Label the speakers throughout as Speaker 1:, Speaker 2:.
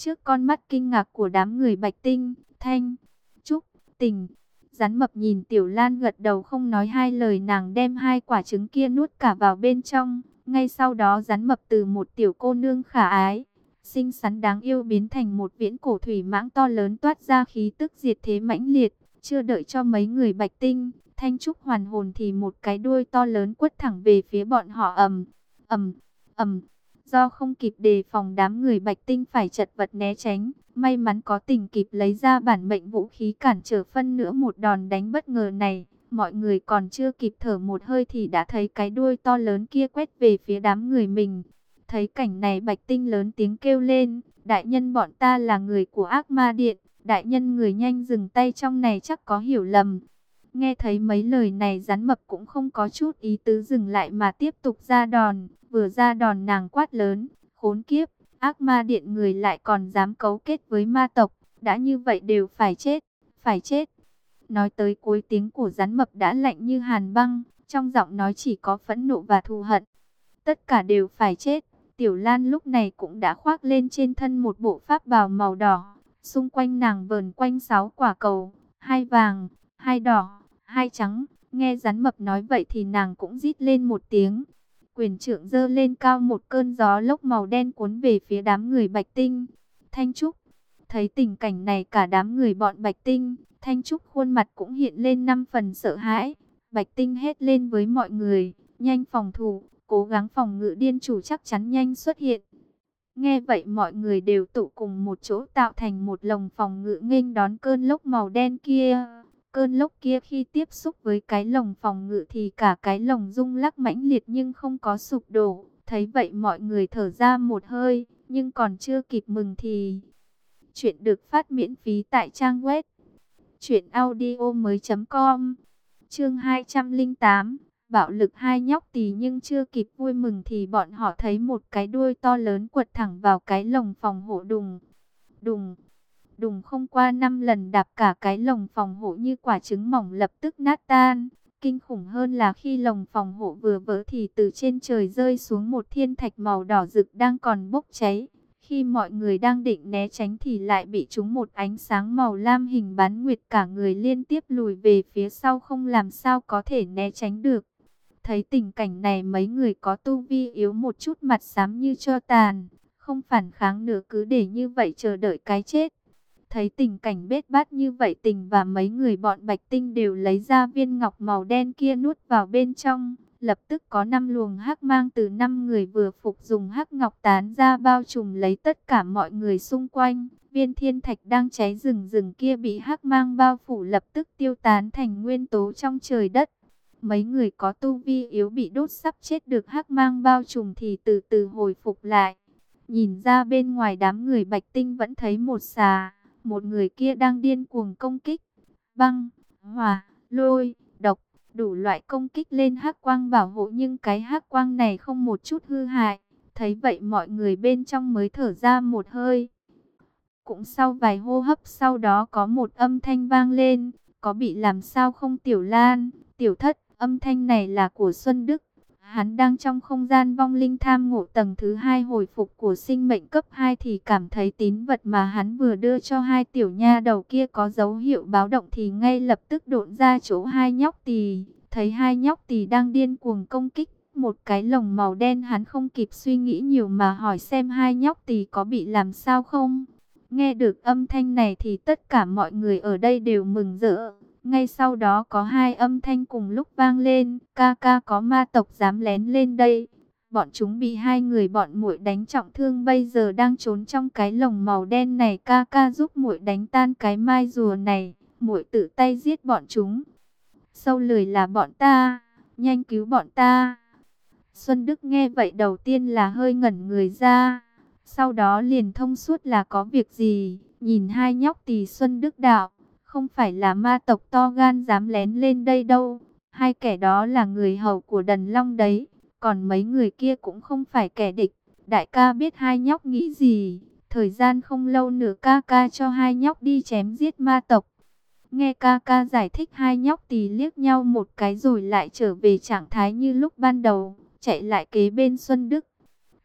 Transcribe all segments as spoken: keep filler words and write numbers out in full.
Speaker 1: Trước con mắt kinh ngạc của đám người Bạch Tinh, Thanh, Trúc, Tình, Rắn Mập nhìn Tiểu Lan gật đầu không nói hai lời, nàng đem hai quả trứng kia nuốt cả vào bên trong. Ngay sau đó Rắn Mập từ một tiểu cô nương khả ái, xinh xắn đáng yêu biến thành một viễn cổ thủy mãng to lớn toát ra khí tức diệt thế mãnh liệt. Chưa đợi cho mấy người Bạch Tinh, Thanh Trúc hoàn hồn thì một cái đuôi to lớn quất thẳng về phía bọn họ. ầm ầm ầm. Do không kịp đề phòng, đám người Bạch Tinh phải chật vật né tránh. May mắn có Tình kịp lấy ra bản mệnh vũ khí cản trở phân nữa một đòn đánh bất ngờ này. Mọi người còn chưa kịp thở một hơi thì đã thấy cái đuôi to lớn kia quét về phía đám người mình. Thấy cảnh này Bạch Tinh lớn tiếng kêu lên, đại nhân bọn ta là người của Ác Ma Điện. Đại nhân người nhanh dừng tay, trong này chắc có hiểu lầm. Nghe thấy mấy lời này Rắn Mập cũng không có chút ý tứ dừng lại mà tiếp tục ra đòn. Vừa ra đòn nàng quát lớn, khốn kiếp, Ác Ma Điện người lại còn dám cấu kết với ma tộc, đã như vậy đều phải chết, phải chết. Nói tới cuối tiếng của Rắn Mập đã lạnh như hàn băng, trong giọng nói chỉ có phẫn nộ và thù hận. Tất cả đều phải chết. Tiểu Lan lúc này cũng đã khoác lên trên thân một bộ pháp bào màu đỏ. Xung quanh nàng vờn quanh sáu quả cầu, hai vàng, hai đỏ, hai trắng. Nghe Rắn Mập nói vậy thì nàng cũng rít lên một tiếng. Quyền trượng giơ lên cao, một cơn gió lốc màu đen cuốn về phía đám người Bạch Tinh, Thanh Trúc. Thấy tình cảnh này cả đám người bọn Bạch Tinh, Thanh Trúc khuôn mặt cũng hiện lên năm phần sợ hãi. Bạch Tinh hét lên với mọi người, nhanh phòng thủ, cố gắng phòng ngự, điên chủ chắc chắn nhanh xuất hiện. Nghe vậy mọi người đều tụ cùng một chỗ tạo thành một lồng phòng ngự nghênh đón cơn lốc màu đen kia. Cơn lốc kia khi tiếp xúc với cái lồng phòng ngự thì cả cái lồng rung lắc mãnh liệt nhưng không có sụp đổ. Thấy vậy mọi người thở ra một hơi, nhưng còn chưa kịp mừng thì... Chuyện được phát miễn phí tại trang web truyện audio mới chấm com. Chương hai trăm lẻ tám, bạo lực hai nhóc tỳ. Nhưng chưa kịp vui mừng thì bọn họ thấy một cái đuôi to lớn quật thẳng vào cái lồng phòng hộ. Đùng, đùng, đùng. Không qua năm lần đạp, cả cái lồng phòng hộ như quả trứng mỏng lập tức nát tan. Kinh khủng hơn là khi lồng phòng hộ vừa vỡ thì từ trên trời rơi xuống một thiên thạch màu đỏ rực đang còn bốc cháy. Khi mọi người đang định né tránh thì lại bị trúng một ánh sáng màu lam hình bán nguyệt, cả người liên tiếp lùi về phía sau, không làm sao có thể né tránh được. Thấy tình cảnh này mấy người có tu vi yếu một chút mặt xám như tro tàn, không phản kháng nữa, cứ để như vậy chờ đợi cái chết. Thấy tình cảnh bết bát như vậy, Tình và mấy người bọn Bạch Tinh đều lấy ra viên ngọc màu đen kia nuốt vào bên trong. Lập tức có năm luồng hắc mang từ năm người vừa phục dùng hắc ngọc tán ra, bao trùm lấy tất cả mọi người xung quanh. Viên thiên thạch đang cháy rừng rừng kia bị hắc mang bao phủ lập tức tiêu tán thành nguyên tố trong trời đất. Mấy người có tu vi yếu bị đốt sắp chết được hắc mang bao trùm thì từ từ hồi phục lại. Nhìn ra bên ngoài đám người Bạch Tinh vẫn thấy một xà, một người kia đang điên cuồng công kích. Băng, hỏa, lôi, độc, đủ loại công kích lên hắc quang bảo hộ, nhưng cái hắc quang này không một chút hư hại. Thấy vậy mọi người bên trong mới thở ra một hơi. Cũng sau vài hô hấp sau đó có một âm thanh vang lên, có bị làm sao không Tiểu Lan, Tiểu Thất? Âm thanh này là của Xuân Đức. Hắn đang trong không gian vong linh tham ngộ tầng thứ hai hồi phục của sinh mệnh cấp hai thì cảm thấy tín vật mà hắn vừa đưa cho hai tiểu nha đầu kia có dấu hiệu báo động thì ngay lập tức độn ra chỗ hai nhóc tỳ. Thấy hai nhóc tỳ đang điên cuồng công kích một cái lồng màu đen, hắn không kịp suy nghĩ nhiều mà hỏi xem hai nhóc tỳ có bị làm sao không. Nghe được âm thanh này thì tất cả mọi người ở đây đều mừng rỡ. Ngay sau đó có hai âm thanh cùng lúc vang lên, ca ca có ma tộc dám lén lên đây. Bọn chúng bị hai người bọn muội đánh trọng thương, bây giờ đang trốn trong cái lồng màu đen này, ca ca giúp muội đánh tan cái mai rùa này, muội tự tay giết bọn chúng. Sâu lười là bọn ta, nhanh cứu bọn ta. Xuân Đức nghe vậy đầu tiên là hơi ngẩn người ra, sau đó liền thông suốt là có việc gì, nhìn hai nhóc tỳ Xuân Đức đạo. Không phải là ma tộc to gan dám lén lên đây đâu. Hai kẻ đó là người hầu của Đần Long đấy. Còn mấy người kia cũng không phải kẻ địch. Đại ca biết hai nhóc nghĩ gì. Thời gian không lâu nữa ca ca cho hai nhóc đi chém giết ma tộc. Nghe ca ca giải thích, hai nhóc tì liếc nhau một cái rồi lại trở về trạng thái như lúc ban đầu. Chạy lại kế bên Xuân Đức.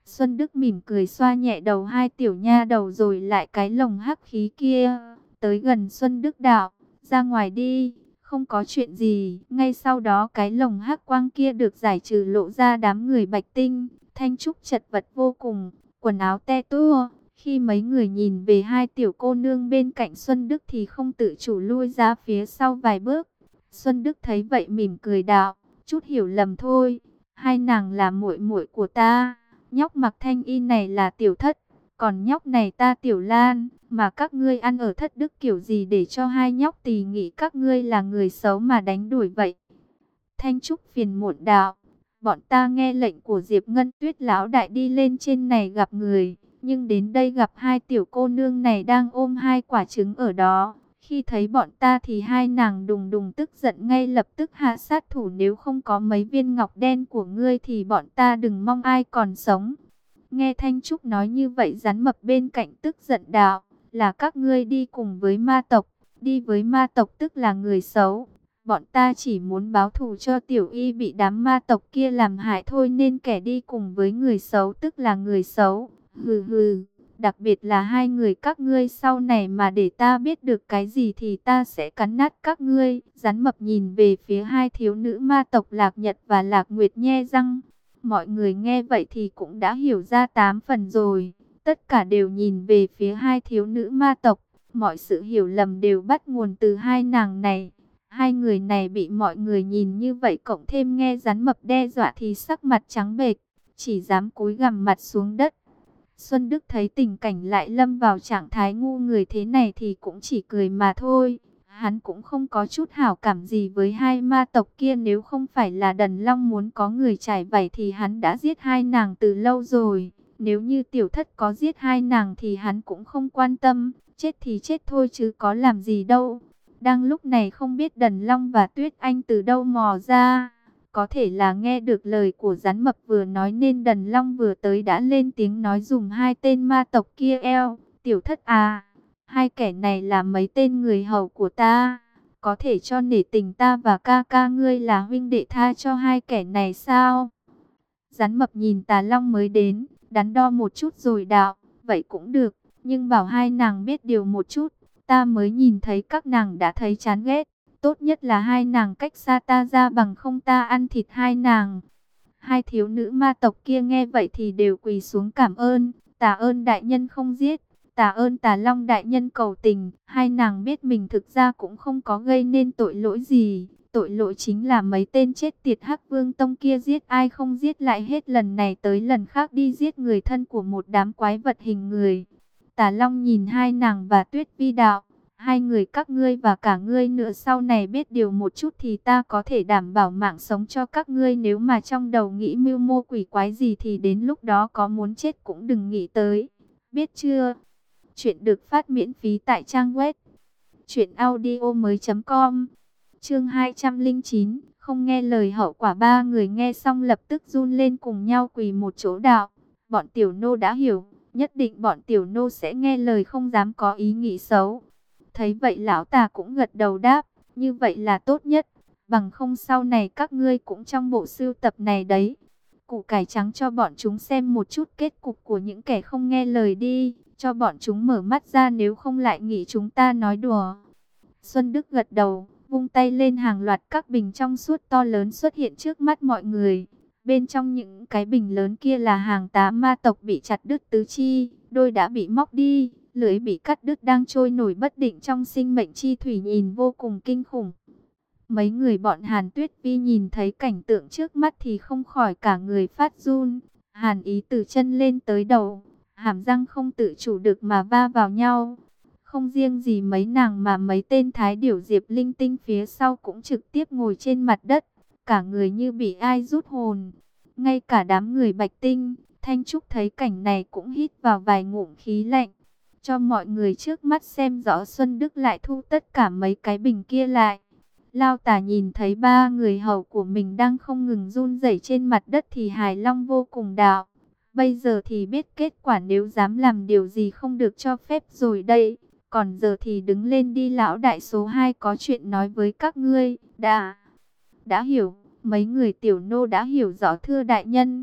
Speaker 1: Xuân Đức mỉm cười xoa nhẹ đầu hai tiểu nha đầu rồi lại cái lồng hắc khí kia. Tới gần Xuân Đức đạo, ra ngoài đi, không có chuyện gì. Ngay sau đó cái lồng hắc quang kia được giải trừ, lộ ra đám người Bạch Tinh. Thanh Trúc chật vật vô cùng, quần áo te tua. Khi mấy người nhìn về hai tiểu cô nương bên cạnh Xuân Đức thì không tự chủ lui ra phía sau vài bước. Xuân Đức thấy vậy mỉm cười đạo, chút hiểu lầm thôi, hai nàng là muội muội của ta. Nhóc mặc thanh y này là Tiểu Thất, còn nhóc này ta Tiểu Lan. Mà các ngươi ăn ở Thất Đức kiểu gì để cho hai nhóc tỳ nghĩ các ngươi là người xấu mà đánh đuổi vậy? Thanh Trúc phiền muộn đạo, bọn ta nghe lệnh của Diệp Ngân Tuyết lão đại đi lên trên này gặp người, nhưng đến đây gặp hai tiểu cô nương này đang ôm hai quả trứng ở đó. Khi thấy bọn ta thì hai nàng đùng đùng tức giận, ngay lập tức hạ sát thủ. Nếu không có mấy viên ngọc đen của ngươi thì bọn ta đừng mong ai còn sống. Nghe Thanh Trúc nói như vậy, Rắn Mập bên cạnh tức giận đạo, là các ngươi đi cùng với ma tộc. Đi với ma tộc tức là người xấu. Bọn ta chỉ muốn báo thù cho Tiểu Y bị đám ma tộc kia làm hại thôi, nên kẻ đi cùng với người xấu tức là người xấu. Hừ hừ, đặc biệt là hai người các ngươi, sau này mà để ta biết được cái gì thì ta sẽ cắn nát các ngươi. Rắn Mập nhìn về phía hai thiếu nữ ma tộc Lạc Nhật và Lạc Nguyệt nhe răng. Mọi người nghe vậy thì cũng đã hiểu ra tám phần rồi. Tất cả đều nhìn về phía hai thiếu nữ ma tộc. Mọi sự hiểu lầm đều bắt nguồn từ hai nàng này. Hai người này bị mọi người nhìn như vậy, cộng thêm nghe Rắn Mập đe dọa thì sắc mặt trắng bệch, chỉ dám cúi gằm mặt xuống đất. Xuân Đức thấy tình cảnh lại lâm vào trạng thái ngu người thế này thì cũng chỉ cười mà thôi. Hắn cũng không có chút hảo cảm gì với hai ma tộc kia. Nếu không phải là Đần Long muốn có người trải vảy thì hắn đã giết hai nàng từ lâu rồi. Nếu như Tiểu Thất có giết hai nàng thì hắn cũng không quan tâm. Chết thì chết thôi chứ có làm gì đâu. Đang lúc này không biết Đần Long và Tuyết Anh từ đâu mò ra. Có thể là nghe được lời của Rắn Mập vừa nói nên Đần Long vừa tới đã lên tiếng nói dùm hai tên ma tộc kia eo. Tiểu Thất à, hai kẻ này là mấy tên người hầu của ta. Có thể cho nể tình ta và ca ca ngươi là huynh đệ tha cho hai kẻ này sao? Rắn Mập nhìn Tà Long mới đến, đắn đo một chút rồi đạo, vậy cũng được, nhưng bảo hai nàng biết điều một chút. Ta mới nhìn thấy các nàng đã thấy chán ghét. Tốt nhất là hai nàng cách xa ta ra, bằng không ta ăn thịt hai nàng. Hai thiếu nữ ma tộc kia nghe vậy thì đều quỳ xuống cảm ơn. Tạ ơn đại nhân không giết. Tạ ơn Tà Long đại nhân cầu tình. Hai nàng biết mình thực ra cũng không có gây nên tội lỗi gì. Tội lỗi chính là mấy tên chết tiệt Hắc Vương Tông kia giết ai không giết, lại hết lần này tới lần khác đi giết người thân của một đám quái vật hình người. Tà Long nhìn hai nàng và Tuyết Vi đạo, hai người các ngươi và cả ngươi nữa sau này biết điều một chút thì ta có thể đảm bảo mạng sống cho các ngươi. Nếu mà trong đầu nghĩ mưu mô quỷ quái gì thì đến lúc đó có muốn chết cũng đừng nghĩ tới. Biết chưa? Chuyện được phát miễn phí tại trang web truyện audio mới chấm com. Chương hai trăm lẻ chín, không nghe lời hậu quả. Ba người nghe xong lập tức run lên cùng nhau quỳ một chỗ đạo. Bọn tiểu nô đã hiểu, nhất định bọn tiểu nô sẽ nghe lời, không dám có ý nghĩ xấu. Thấy vậy lão Tà cũng gật đầu đáp, như vậy là tốt nhất, bằng không sau này các ngươi cũng trong bộ sưu tập này đấy. Củ cải trắng cho bọn chúng xem một chút kết cục của những kẻ không nghe lời đi, cho bọn chúng mở mắt ra, nếu không lại nghĩ chúng ta nói đùa. Xuân Đức gật đầu, vung tay lên, hàng loạt các bình trong suốt to lớn xuất hiện trước mắt mọi người. Bên trong những cái bình lớn kia là hàng tá ma tộc bị chặt đứt tứ chi, đôi đã bị móc đi, lưỡi bị cắt đứt đang trôi nổi bất định trong sinh mệnh chi thủy, nhìn vô cùng kinh khủng. Mấy người bọn Hàn Tuyết Vi nhìn thấy cảnh tượng trước mắt thì không khỏi cả người phát run. Hàn ý từ chân lên tới đầu, hàm răng không tự chủ được mà va vào nhau. Không riêng gì mấy nàng mà mấy tên thái điểu Diệp Linh Tinh phía sau cũng trực tiếp ngồi trên mặt đất, cả người như bị ai rút hồn. Ngay cả đám người Bạch Tinh, Thanh Trúc thấy cảnh này cũng hít vào vài ngụm khí lạnh. Cho mọi người trước mắt xem rõ, Xuân Đức lại thu tất cả mấy cái bình kia lại. Lao Tả nhìn thấy ba người hầu của mình đang không ngừng run rẩy trên mặt đất thì hài long vô cùng đạo. Bây giờ thì biết kết quả, nếu dám làm điều gì không được cho phép rồi đây. Còn giờ thì đứng lên đi, lão đại số hai có chuyện nói với các ngươi. Đã, đã hiểu, mấy người tiểu nô đã hiểu rõ thưa đại nhân.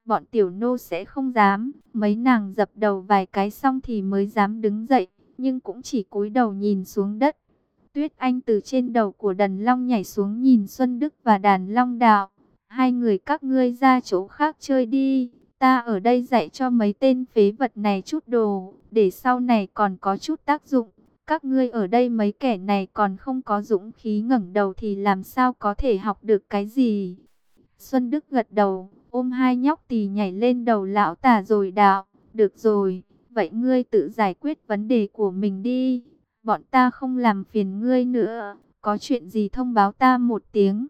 Speaker 1: bọn tiểu nô sẽ không dám. Mấy nàng dập đầu vài cái xong thì mới dám đứng dậy, nhưng cũng chỉ cúi đầu nhìn xuống đất. Tuyết Anh từ trên đầu của Đần Long nhảy xuống nhìn Xuân Đức và Đàn Long Đạo. Hai người các ngươi ra chỗ khác chơi đi. Ta ở đây dạy cho mấy tên phế vật này chút đồ, để sau này còn có chút tác dụng. Các ngươi ở đây mấy kẻ này còn không có dũng khí ngẩng đầu thì làm sao có thể học được cái gì. Xuân Đức gật đầu, ôm hai nhóc tỳ nhảy lên đầu lão tả rồi đạo. Được rồi, vậy ngươi tự giải quyết vấn đề của mình đi. Bọn ta không làm phiền ngươi nữa, có chuyện gì thông báo ta một tiếng.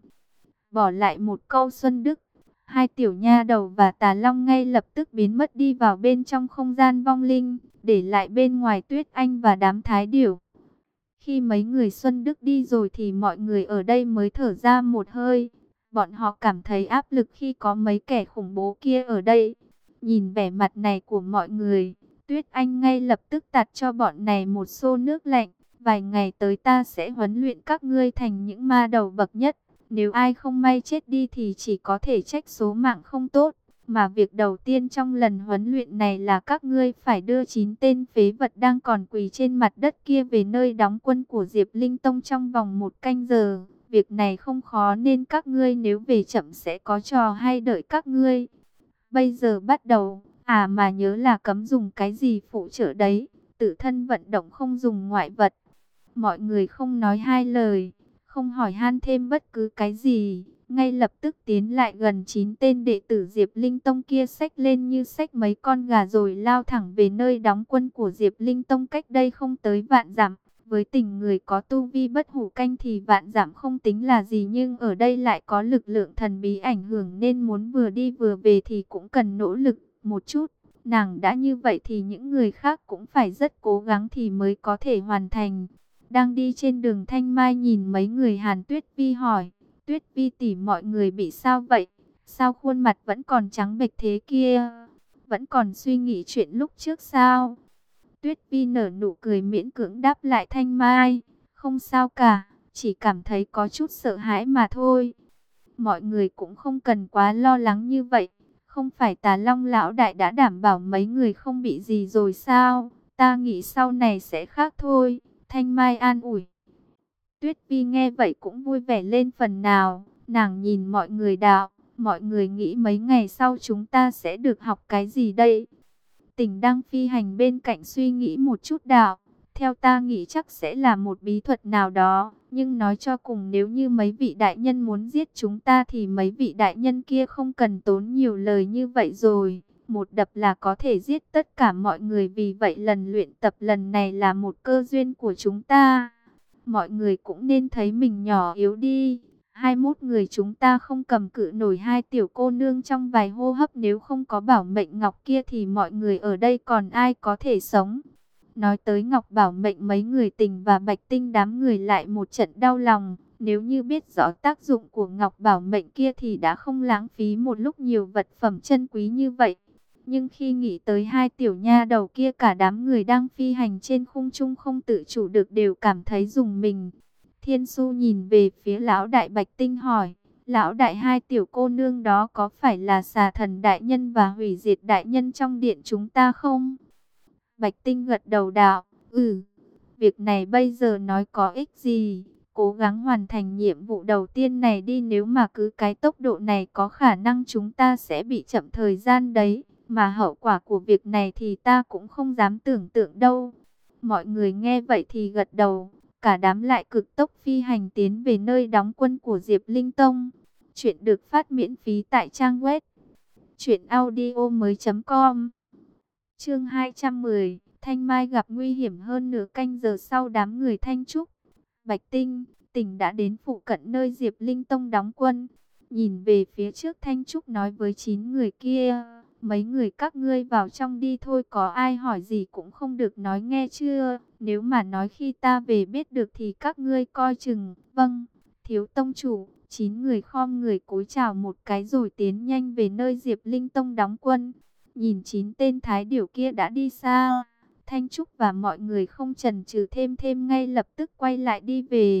Speaker 1: Bỏ lại một câu Xuân Đức, hai tiểu nha đầu và Tà Long ngay lập tức biến mất đi vào bên trong không gian vong linh, để lại bên ngoài Tuyết Anh và đám thái điểu. Khi mấy người Xuân Đức đi rồi thì mọi người ở đây mới thở ra một hơi. Bọn họ cảm thấy áp lực khi có mấy kẻ khủng bố kia ở đây. Nhìn vẻ mặt này của mọi người, Tuyết Anh ngay lập tức tạt cho bọn này một xô nước lạnh. Vài ngày tới ta sẽ huấn luyện các ngươi thành những ma đầu bậc nhất. Nếu ai không may chết đi thì chỉ có thể trách số mạng không tốt. Mà việc đầu tiên trong lần huấn luyện này là các ngươi phải đưa chín tên phế vật đang còn quỳ trên mặt đất kia về nơi đóng quân của Diệp Linh Tông trong vòng một canh giờ. Việc này không khó nên các ngươi nếu về chậm sẽ có trò hay đợi các ngươi. Bây giờ bắt đầu, à mà nhớ là cấm dùng cái gì phụ trợ đấy, tự thân vận động không dùng ngoại vật. Mọi người không nói hai lời, không hỏi han thêm bất cứ cái gì, ngay lập tức tiến lại gần chín tên đệ tử Diệp Linh Tông kia xách lên như xách mấy con gà rồi lao thẳng về nơi đóng quân của Diệp Linh Tông cách đây không tới vạn dặm. Với tình người có tu vi bất hủ canh thì vạn dặm không tính là gì, nhưng ở đây lại có lực lượng thần bí ảnh hưởng nên muốn vừa đi vừa về thì cũng cần nỗ lực một chút. Nàng đã như vậy thì những người khác cũng phải rất cố gắng thì mới có thể hoàn thành. Đang đi trên đường Thanh Mai nhìn mấy người Hàn Tuyết Vi hỏi, Tuyết Vi tỷ mọi người bị sao vậy? Sao khuôn mặt vẫn còn trắng bệch thế kia? Vẫn còn suy nghĩ chuyện lúc trước sao? Tuyết Vi nở nụ cười miễn cưỡng đáp lại Thanh Mai, không sao cả, chỉ cảm thấy có chút sợ hãi mà thôi. Mọi người cũng không cần quá lo lắng như vậy, không phải Tà Long lão đại đã đảm bảo mấy người không bị gì rồi sao? Ta nghĩ sau này sẽ khác thôi, Thanh Mai an ủi. Tuyết Vi nghe vậy cũng vui vẻ lên phần nào, nàng nhìn mọi người đạo, mọi người nghĩ mấy ngày sau chúng ta sẽ được học cái gì đây? Tỉnh đang phi hành bên cạnh suy nghĩ một chút đạo, theo ta nghĩ chắc sẽ là một bí thuật nào đó, nhưng nói cho cùng nếu như mấy vị đại nhân muốn giết chúng ta thì mấy vị đại nhân kia không cần tốn nhiều lời như vậy rồi, một đập là có thể giết tất cả mọi người, vì vậy lần luyện tập lần này là một cơ duyên của chúng ta. Mọi người cũng nên thấy mình nhỏ yếu đi. Hai mốt người chúng ta không cầm cự nổi hai tiểu cô nương trong vài hô hấp, nếu không có bảo mệnh ngọc kia thì mọi người ở đây còn ai có thể sống. Nói tới ngọc bảo mệnh, mấy người Tình và Bạch Tinh đám người lại một trận đau lòng. Nếu như biết rõ tác dụng của ngọc bảo mệnh kia thì đã không lãng phí một lúc nhiều vật phẩm chân quý như vậy. Nhưng khi nghĩ tới hai tiểu nha đầu kia, cả đám người đang phi hành trên khung trung không tự chủ được đều cảm thấy rùng mình. Thiên Su nhìn về phía lão đại Bạch Tinh hỏi, lão đại hai tiểu cô nương đó có phải là xà thần đại nhân và hủy diệt đại nhân trong điện chúng ta không? Bạch Tinh gật đầu đạo, ừ, việc này bây giờ nói có ích gì, cố gắng hoàn thành nhiệm vụ đầu tiên này đi, nếu mà cứ cái tốc độ này có khả năng chúng ta sẽ bị chậm thời gian đấy, mà hậu quả của việc này thì ta cũng không dám tưởng tượng đâu. Mọi người nghe vậy thì gật đầu. Cả đám lại cực tốc phi hành tiến về nơi đóng quân của Diệp Linh Tông. Chuyện được phát miễn phí tại trang web truyện audio mới chấm com. Chương hai trăm mười, Thanh Mai gặp nguy hiểm. Hơn nửa canh giờ sau, đám người Thanh Trúc, Bạch Tinh, Tình đã đến phụ cận nơi Diệp Linh Tông đóng quân. Nhìn về phía trước, Thanh Trúc nói với chín người kia, mấy người các ngươi vào trong đi thôi, có ai hỏi gì cũng không được nói nghe chưa? Nếu mà nói khi ta về biết được thì các ngươi coi chừng. Vâng, thiếu tông chủ. Chín người khom người cúi chào một cái rồi tiến nhanh về nơi Diệp Linh Tông đóng quân. Nhìn chín tên thái điểu kia đã đi xa, Thanh Trúc và mọi người không chần chừ thêm thêm ngay lập tức quay lại đi về.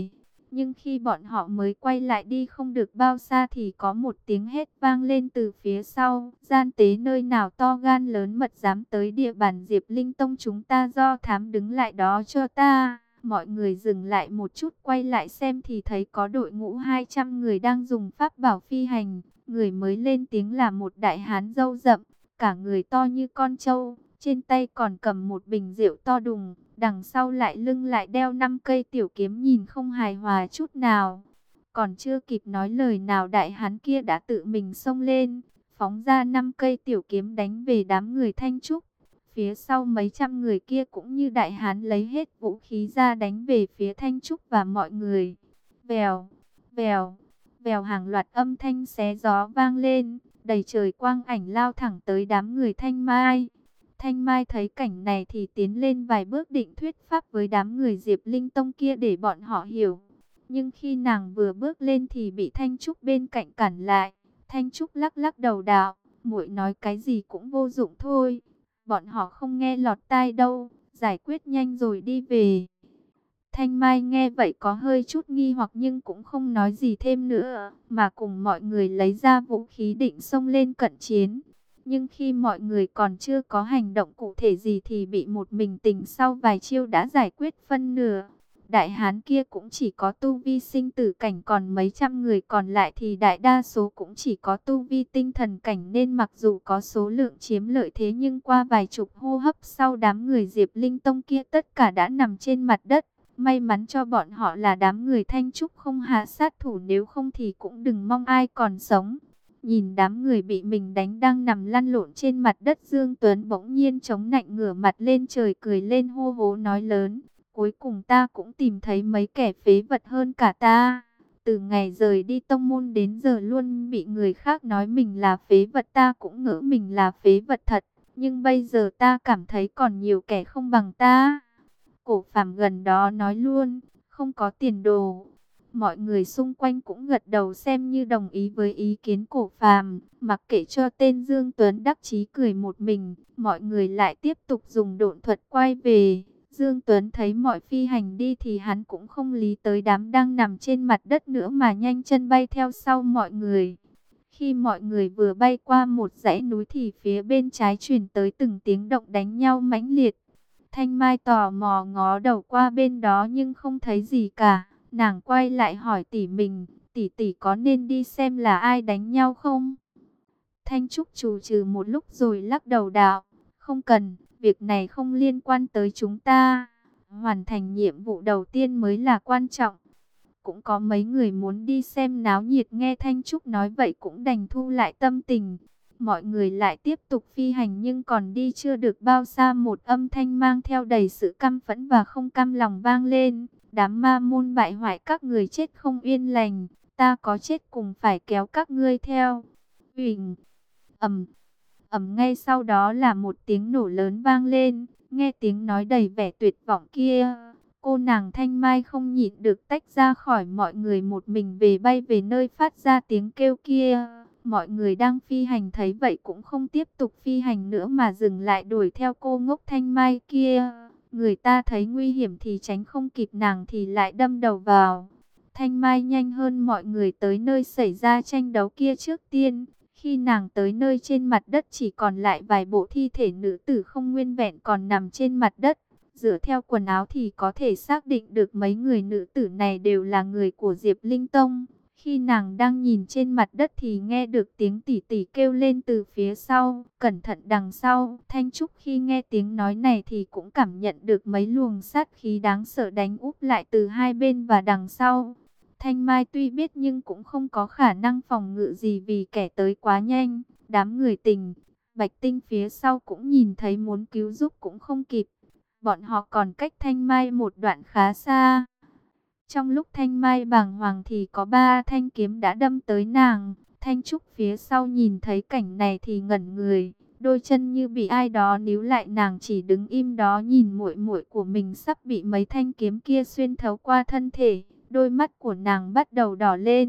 Speaker 1: Nhưng khi bọn họ mới quay lại đi không được bao xa thì có một tiếng hét vang lên từ phía sau. Gian tế nơi nào to gan lớn mật dám tới địa bàn Diệp Linh Tông chúng ta, do thám đứng lại đó cho ta. Mọi người dừng lại một chút quay lại xem thì thấy có đội ngũ hai trăm người đang dùng pháp bảo phi hành. Người mới lên tiếng là một đại hán râu rậm, cả người to như con trâu, trên tay còn cầm một bình rượu to đùng, đằng sau lại lưng lại đeo năm cây tiểu kiếm nhìn không hài hòa chút nào. Còn chưa kịp nói lời nào đại hán kia đã tự mình xông lên, phóng ra năm cây tiểu kiếm đánh về đám người Thanh Trúc. Phía sau mấy trăm người kia cũng như đại hán lấy hết vũ khí ra đánh về phía Thanh Trúc và mọi người. Vèo, vèo, vèo, hàng loạt âm thanh xé gió vang lên, đầy trời quang ảnh lao thẳng tới đám người Thanh Mai. Thanh Mai thấy cảnh này thì tiến lên vài bước định thuyết pháp với đám người Diệp Linh Tông kia để bọn họ hiểu. Nhưng khi nàng vừa bước lên thì bị Thanh Trúc bên cạnh cản lại. Thanh Trúc lắc lắc đầu đạo, muội nói cái gì cũng vô dụng thôi. Bọn họ không nghe lọt tai đâu, giải quyết nhanh rồi đi về. Thanh Mai nghe vậy có hơi chút nghi hoặc nhưng cũng không nói gì thêm nữa, mà cùng mọi người lấy ra vũ khí định xông lên cận chiến. Nhưng khi mọi người còn chưa có hành động cụ thể gì thì bị một mình Tình sau vài chiêu đã giải quyết phân nửa. Đại hán kia cũng chỉ có tu vi sinh tử cảnh, còn mấy trăm người còn lại thì đại đa số cũng chỉ có tu vi tinh thần cảnh, nên mặc dù có số lượng chiếm lợi thế nhưng qua vài chục hô hấp sau đám người Diệp Linh Tông kia tất cả đã nằm trên mặt đất. May mắn cho bọn họ là đám người Thanh Trúc không hạ sát thủ, nếu không thì cũng đừng mong ai còn sống. Nhìn đám người bị mình đánh đang nằm lăn lộn trên mặt đất, Dương Tuấn bỗng nhiên chống nạnh ngửa mặt lên trời cười lên hô hố nói lớn. Cuối cùng ta cũng tìm thấy mấy kẻ phế vật hơn cả ta. Từ ngày rời đi tông môn đến giờ luôn bị người khác nói mình là phế vật, ta cũng ngỡ mình là phế vật thật. Nhưng bây giờ ta cảm thấy còn nhiều kẻ không bằng ta. Cổ Phàm gần đó nói luôn, không có tiền đồ. Mọi người xung quanh cũng gật đầu xem như đồng ý với ý kiến Cổ Phàm, mặc kệ cho tên Dương Tuấn đắc chí cười một mình, mọi người lại tiếp tục dùng độn thuật quay về. Dương Tuấn thấy mọi phi hành đi thì hắn cũng không lý tới đám đang nằm trên mặt đất nữa mà nhanh chân bay theo sau mọi người. Khi mọi người vừa bay qua một dãy núi thì phía bên trái truyền tới từng tiếng động đánh nhau mãnh liệt. Thanh Mai tò mò ngó đầu qua bên đó nhưng không thấy gì cả. Nàng quay lại hỏi tỷ mình, tỷ tỷ có nên đi xem là ai đánh nhau không? Thanh Trúc trù trừ một lúc rồi lắc đầu đạo, không cần, việc này không liên quan tới chúng ta. Hoàn thành nhiệm vụ đầu tiên mới là quan trọng. Cũng có mấy người muốn đi xem náo nhiệt, nghe Thanh Trúc nói vậy cũng đành thu lại tâm tình. Mọi người lại tiếp tục phi hành nhưng còn đi chưa được bao xa, một âm thanh mang theo đầy sự căm phẫn và không cam lòng vang lên. Đám ma môn bại hoại, các người chết không yên lành, ta có chết cùng phải kéo các ngươi theo. Huỳnh, ầm, ầm, ngay sau đó là một tiếng nổ lớn vang lên. Nghe tiếng nói đầy vẻ tuyệt vọng kia, cô nàng Thanh Mai không nhịn được tách ra khỏi mọi người, một mình về bay về nơi phát ra tiếng kêu kia. Mọi người đang phi hành thấy vậy cũng không tiếp tục phi hành nữa mà dừng lại đuổi theo cô ngốc Thanh Mai kia. Người ta thấy nguy hiểm thì tránh không kịp, nàng thì lại đâm đầu vào. Thanh Mai nhanh hơn mọi người tới nơi xảy ra tranh đấu kia trước tiên. Khi nàng tới nơi trên mặt đất chỉ còn lại vài bộ thi thể nữ tử không nguyên vẹn còn nằm trên mặt đất. Dựa theo quần áo thì có thể xác định được mấy người nữ tử này đều là người của Diệp Linh Tông. Khi nàng đang nhìn trên mặt đất thì nghe được tiếng tỷ tỷ kêu lên từ phía sau, cẩn thận đằng sau. Thanh Trúc khi nghe tiếng nói này thì cũng cảm nhận được mấy luồng sát khí đáng sợ đánh úp lại từ hai bên và đằng sau. Thanh Mai tuy biết nhưng cũng không có khả năng phòng ngự gì vì kẻ tới quá nhanh. Đám người Tình, Bạch Tinh phía sau cũng nhìn thấy muốn cứu giúp cũng không kịp. Bọn họ còn cách Thanh Mai một đoạn khá xa. Trong lúc Thanh Mai bàng hoàng thì có ba thanh kiếm đã đâm tới nàng. Thanh Trúc phía sau nhìn thấy cảnh này thì ngẩn người, đôi chân như bị ai đó níu lại, nàng chỉ đứng im đó nhìn muội muội của mình sắp bị mấy thanh kiếm kia xuyên thấu qua thân thể. Đôi mắt của nàng bắt đầu đỏ lên.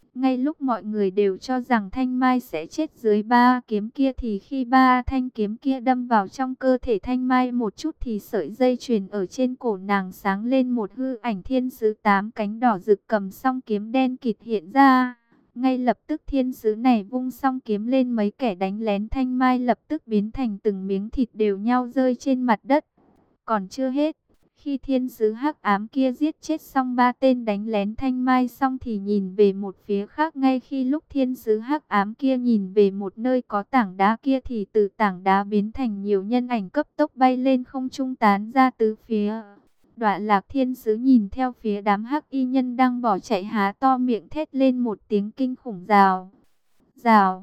Speaker 1: Ngay lúc mọi người đều cho rằng Thanh Mai sẽ chết dưới ba kiếm kia thì khi ba thanh kiếm kia đâm vào trong cơ thể Thanh Mai một chút thì sợi dây chuyền ở trên cổ nàng sáng lên một hư ảnh thiên sứ tám cánh đỏ rực cầm song kiếm đen kịt hiện ra. Ngay lập tức thiên sứ này vung song kiếm lên, mấy kẻ đánh lén Thanh Mai lập tức biến thành từng miếng thịt đều nhau rơi trên mặt đất. Còn chưa hết, khi thiên sứ hắc ám kia giết chết xong ba tên đánh lén Thanh Mai xong thì nhìn về một phía khác. Ngay khi lúc thiên sứ hắc ám kia nhìn về một nơi có tảng đá kia thì từ tảng đá biến thành nhiều nhân ảnh cấp tốc bay lên không trung tán ra tứ phía. Đoạn Lạc thiên sứ nhìn theo phía đám hắc y nhân đang bỏ chạy, há to miệng thét lên một tiếng kinh khủng: rào, rào,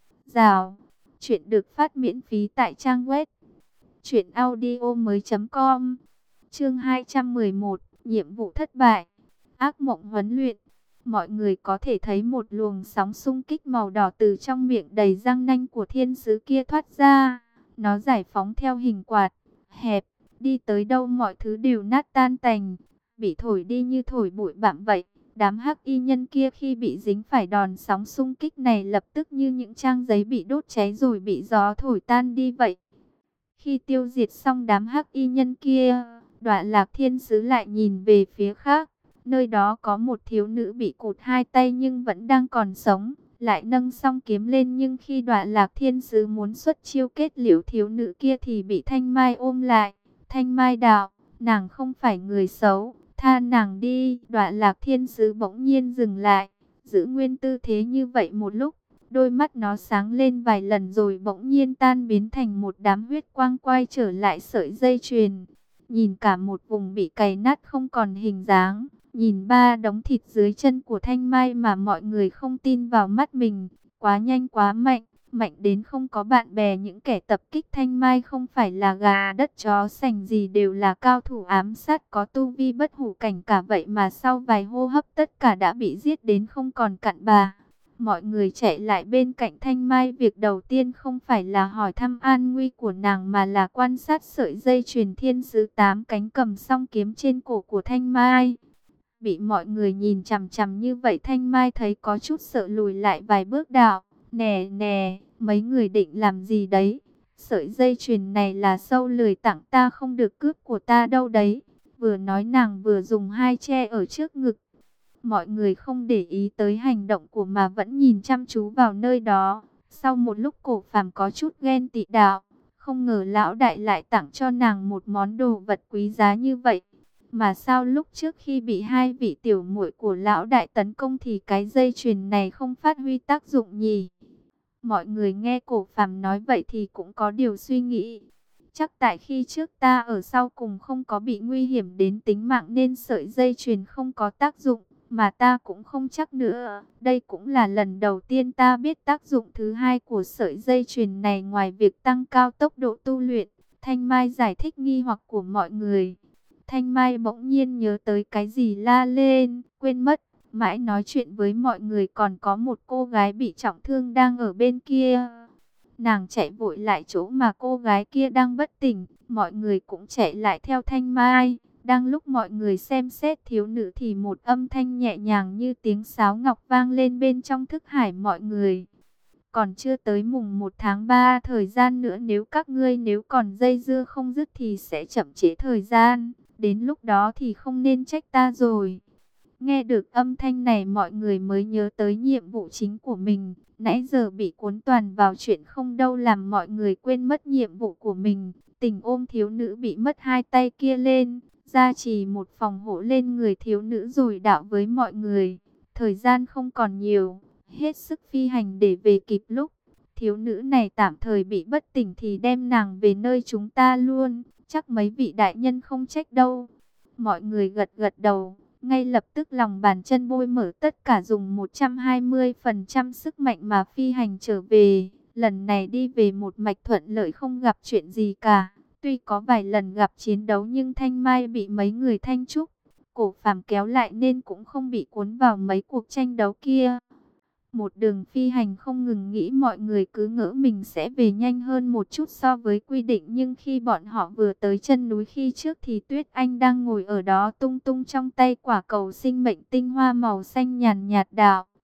Speaker 1: rào. Chuyện được phát miễn phí tại trang web truyện audio mới chấm com. Chương hai trăm mười một, nhiệm vụ thất bại. Ác mộng huấn luyện. Mọi người có thể thấy một luồng sóng xung kích màu đỏ từ trong miệng đầy răng nanh của thiên sứ kia thoát ra. Nó giải phóng theo hình quạt hẹp, đi tới đâu mọi thứ đều nát tan tành, bị thổi đi như thổi bụi bặm vậy. Đám hắc y nhân kia khi bị dính phải đòn sóng xung kích này lập tức như những trang giấy bị đốt cháy rồi bị gió thổi tan đi vậy. Khi tiêu diệt xong đám hắc y nhân kia, Đoạn Lạc thiên sứ lại nhìn về phía khác. Nơi đó có một thiếu nữ bị cụt hai tay nhưng vẫn đang còn sống, lại nâng song kiếm lên. Nhưng khi Đoạn Lạc thiên sứ muốn xuất chiêu kết liễu thiếu nữ kia thì bị Thanh Mai ôm lại. Thanh Mai đạo, nàng không phải người xấu, tha nàng đi. Đoạn Lạc thiên sứ bỗng nhiên dừng lại, giữ nguyên tư thế như vậy một lúc. Đôi mắt nó sáng lên vài lần rồi bỗng nhiên tan biến thành một đám huyết quang, quay trở lại sợi dây chuyền. Nhìn cả một vùng bị cày nát không còn hình dáng, nhìn ba đống thịt dưới chân của Thanh Mai mà mọi người không tin vào mắt mình. Quá nhanh quá mạnh, mạnh đến không có bạn bè. Những kẻ tập kích Thanh Mai không phải là gà đất chó sành gì, đều là cao thủ ám sát có tu vi bất hủ cảnh cả vậy mà sau vài hô hấp tất cả đã bị giết đến không còn cặn bà. Mọi người chạy lại bên cạnh Thanh Mai, việc đầu tiên không phải là hỏi thăm an nguy của nàng mà là quan sát sợi dây chuyền thiên sứ tám cánh cầm song kiếm trên cổ của Thanh Mai. Bị mọi người nhìn chằm chằm như vậy, Thanh Mai thấy có chút sợ, lùi lại vài bước đạo: nè nè, mấy người định làm gì đấy? Sợi dây chuyền này là sâu lười tặng ta, không được cướp của ta đâu đấy. Vừa nói nàng vừa dùng hai che ở trước ngực. Mọi người không để ý tới hành động của mà vẫn nhìn chăm chú vào nơi đó. Sau một lúc Cổ Phàm có chút ghen tị đạo: không ngờ lão đại lại tặng cho nàng một món đồ vật quý giá như vậy. Mà sao lúc trước khi bị hai vị tiểu muội của lão đại tấn công thì cái dây chuyền này không phát huy tác dụng nhỉ? Mọi người nghe Cổ Phàm nói vậy thì cũng có điều suy nghĩ. Chắc tại khi trước ta ở sau cùng không có bị nguy hiểm đến tính mạng nên sợi dây chuyền không có tác dụng. Mà ta cũng không chắc nữa. Đây cũng là lần đầu tiên ta biết tác dụng thứ hai của sợi dây chuyền này ngoài việc tăng cao tốc độ tu luyện. Thanh Mai giải thích nghi hoặc của mọi người. Thanh Mai bỗng nhiên nhớ tới cái gì la lên, quên mất. Mãi nói chuyện với mọi người còn có một cô gái bị trọng thương đang ở bên kia. Nàng chạy vội lại chỗ mà cô gái kia đang bất tỉnh. Mọi người cũng chạy lại theo Thanh Mai. Đang lúc mọi người xem xét thiếu nữ thì một âm thanh nhẹ nhàng như tiếng sáo ngọc vang lên bên trong thức hải mọi người. Còn chưa tới mùng một tháng ba thời gian nữa, nếu các ngươi nếu còn dây dưa không dứt thì sẽ chậm trễ thời gian. Đến lúc đó thì không nên trách ta rồi. Nghe được âm thanh này mọi người mới nhớ tới nhiệm vụ chính của mình. Nãy giờ bị cuốn toàn vào chuyện không đâu làm mọi người quên mất nhiệm vụ của mình. Tình ôm thiếu nữ bị mất hai tay kia lên, gia trì một phòng hộ lên người thiếu nữ rồi đạo với mọi người: thời gian không còn nhiều, hết sức phi hành để về kịp lúc. Thiếu nữ này tạm thời bị bất tỉnh thì đem nàng về nơi chúng ta luôn, chắc mấy vị đại nhân không trách đâu. Mọi người gật gật đầu, ngay lập tức lòng bàn chân bôi mở, tất cả dùng một trăm hai mươi phần trăm sức mạnh mà phi hành trở về. Lần này đi về một mạch thuận lợi, không gặp chuyện gì cả. Tuy có vài lần gặp chiến đấu nhưng Thanh Mai bị mấy người Thanh Trúc, Cổ Phàm kéo lại nên cũng không bị cuốn vào mấy cuộc tranh đấu kia. Một đường phi hành không ngừng nghỉ, mọi người cứ ngỡ mình sẽ về nhanh hơn một chút so với quy định. Nhưng khi bọn họ vừa tới chân núi khi trước thì Tuyết Anh đang ngồi ở đó tung tung trong tay quả cầu sinh mệnh tinh hoa màu xanh nhàn nhạt đạo: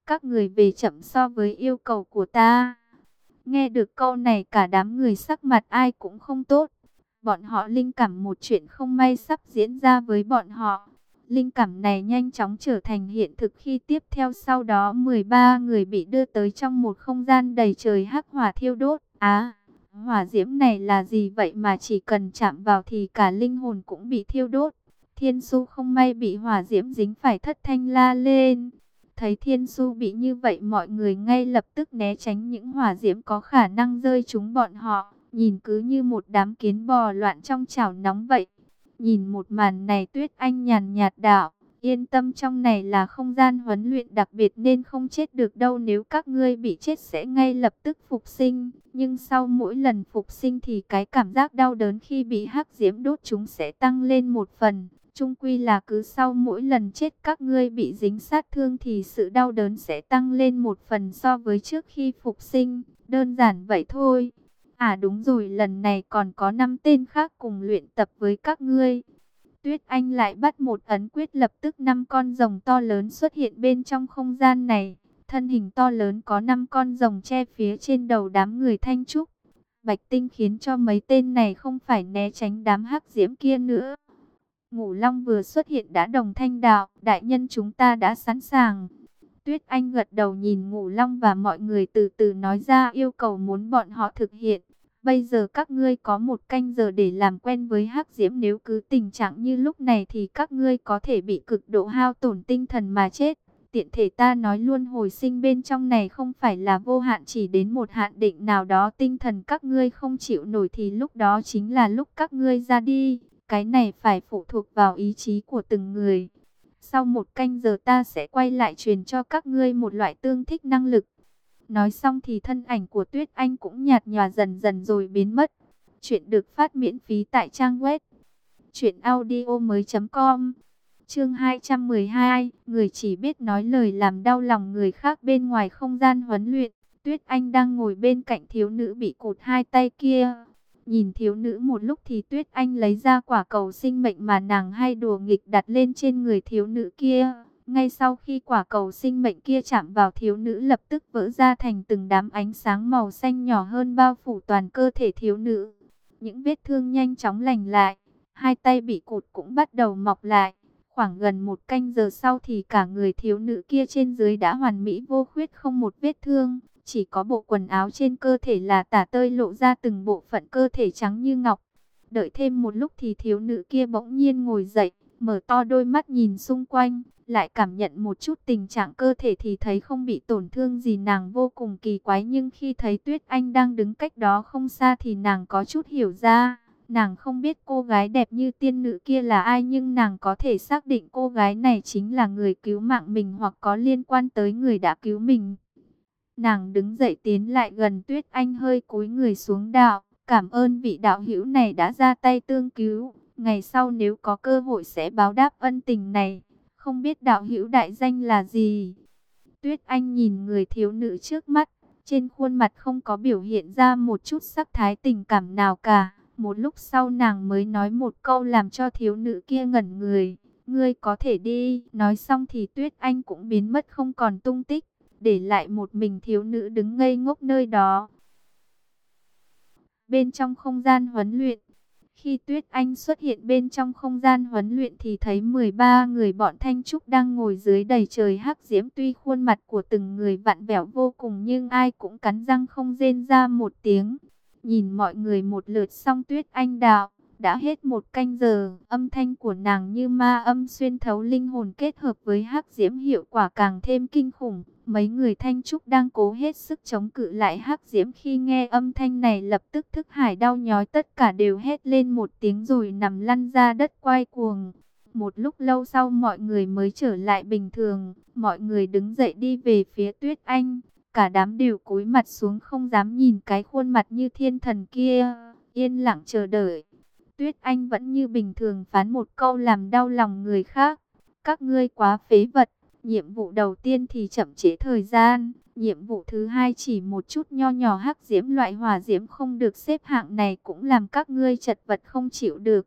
Speaker 1: các người về chậm so với yêu cầu của ta. Nghe được câu này cả đám người sắc mặt ai cũng không tốt. Bọn họ linh cảm một chuyện không may sắp diễn ra với bọn họ. Linh cảm này nhanh chóng trở thành hiện thực khi tiếp theo sau đó mười ba người bị đưa tới trong một không gian đầy trời hắc hỏa thiêu đốt. Á, hỏa diễm này là gì vậy mà chỉ cần chạm vào thì cả linh hồn cũng bị thiêu đốt. Thiên Su không may bị hỏa diễm dính phải thất thanh la lên. Thấy Thiên Su bị như vậy mọi người ngay lập tức né tránh những hỏa diễm có khả năng rơi trúng bọn họ. Nhìn cứ như một đám kiến bò loạn trong chảo nóng vậy. Nhìn một màn này Tuyết Anh nhàn nhạt đạo, yên tâm trong này là không gian huấn luyện đặc biệt nên không chết được đâu, nếu các ngươi bị chết sẽ ngay lập tức phục sinh. Nhưng sau mỗi lần phục sinh thì cái cảm giác đau đớn khi bị hắc diễm đốt chúng sẽ tăng lên một phần. Chung quy là cứ sau mỗi lần chết các ngươi bị dính sát thương thì sự đau đớn sẽ tăng lên một phần so với trước khi phục sinh. Đơn giản vậy thôi. À đúng rồi, lần này còn có năm tên khác cùng luyện tập với các ngươi. Tuyết Anh lại bắt một ấn quyết, lập tức năm con rồng to lớn xuất hiện bên trong không gian này. Thân hình to lớn có năm con rồng che phía trên đầu đám người Thanh Trúc. Bạch Tinh khiến cho mấy tên này không phải né tránh đám hắc diễm kia nữa. Ngũ Long vừa xuất hiện đã đồng thanh đạo, đại nhân chúng ta đã sẵn sàng. Tuyết Anh gật đầu nhìn Ngũ Long và mọi người từ từ nói ra yêu cầu muốn bọn họ thực hiện. Bây giờ các ngươi có một canh giờ để làm quen với hắc diễm, nếu cứ tình trạng như lúc này thì các ngươi có thể bị cực độ hao tổn tinh thần mà chết. Tiện thể ta nói luôn, hồi sinh bên trong này không phải là vô hạn, chỉ đến một hạn định nào đó tinh thần các ngươi không chịu nổi thì lúc đó chính là lúc các ngươi ra đi. Cái này phải phụ thuộc vào ý chí của từng người. Sau một canh giờ ta sẽ quay lại truyền cho các ngươi một loại tương thích năng lực. Nói xong thì thân ảnh của Tuyết Anh cũng nhạt nhòa dần dần rồi biến mất. Chuyện được phát miễn phí tại trang web truyện audio mới chấm com. Chương hai trăm mười hai, người chỉ biết nói lời làm đau lòng người khác. Bên ngoài không gian huấn luyện, Tuyết Anh đang ngồi bên cạnh thiếu nữ bị cụt hai tay kia. Nhìn thiếu nữ một lúc thì Tuyết Anh lấy ra quả cầu sinh mệnh mà nàng hay đùa nghịch đặt lên trên người thiếu nữ kia. Ngay sau khi quả cầu sinh mệnh kia chạm vào thiếu nữ lập tức vỡ ra thành từng đám ánh sáng màu xanh nhỏ hơn bao phủ toàn cơ thể thiếu nữ. Những vết thương nhanh chóng lành lại, hai tay bị cụt cũng bắt đầu mọc lại. Khoảng gần một canh giờ sau thì cả người thiếu nữ kia trên dưới đã hoàn mỹ vô khuyết, không một vết thương. Chỉ có bộ quần áo trên cơ thể là tả tơi lộ ra từng bộ phận cơ thể trắng như ngọc. Đợi thêm một lúc thì thiếu nữ kia bỗng nhiên ngồi dậy, mở to đôi mắt nhìn xung quanh, lại cảm nhận một chút tình trạng cơ thể thì thấy không bị tổn thương gì. Nàng vô cùng kỳ quái, nhưng khi thấy Tuyết Anh đang đứng cách đó không xa thì nàng có chút hiểu ra. Nàng không biết cô gái đẹp như tiên nữ kia là ai, nhưng nàng có thể xác định cô gái này chính là người cứu mạng mình hoặc có liên quan tới người đã cứu mình. Nàng đứng dậy tiến lại gần Tuyết Anh, hơi cúi người xuống đạo, cảm ơn vị đạo hữu này đã ra tay tương cứu. Ngày sau nếu có cơ hội sẽ báo đáp ân tình này. Không biết đạo hữu đại danh là gì? Tuyết Anh nhìn người thiếu nữ trước mắt, trên khuôn mặt không có biểu hiện ra một chút sắc thái tình cảm nào cả. Một lúc sau nàng mới nói một câu làm cho thiếu nữ kia ngẩn người. Ngươi có thể đi. Nói xong thì Tuyết Anh cũng biến mất không còn tung tích, để lại một mình thiếu nữ đứng ngây ngốc nơi đó. Bên trong không gian huấn luyện, khi Tuyết Anh xuất hiện bên trong không gian huấn luyện thì thấy mười ba người bọn Thanh Trúc đang ngồi dưới đầy trời hắc diễm. Tuy khuôn mặt của từng người vặn vẹo vô cùng nhưng ai cũng cắn răng không rên ra một tiếng. Nhìn mọi người một lượt xong Tuyết Anh đạo, đã hết một canh giờ, âm thanh của nàng như ma âm xuyên thấu linh hồn, kết hợp với hắc diễm hiệu quả càng thêm kinh khủng. Mấy người Thanh Trúc đang cố hết sức chống cự lại hắc diễm, khi nghe âm thanh này lập tức thức hải đau nhói, tất cả đều hét lên một tiếng rồi nằm lăn ra đất quay cuồng. Một lúc lâu sau mọi người mới trở lại bình thường, mọi người đứng dậy đi về phía Tuyết Anh. Cả đám đều cúi mặt xuống không dám nhìn cái khuôn mặt như thiên thần kia, yên lặng chờ đợi. Tuyết Anh vẫn như bình thường phán một câu làm đau lòng người khác. Các ngươi quá phế vật. Nhiệm vụ đầu tiên thì chậm trễ thời gian. Nhiệm vụ thứ hai chỉ một chút nho nhỏ hắc diễm loại hỏa diễm không được xếp hạng này cũng làm các ngươi chật vật không chịu được.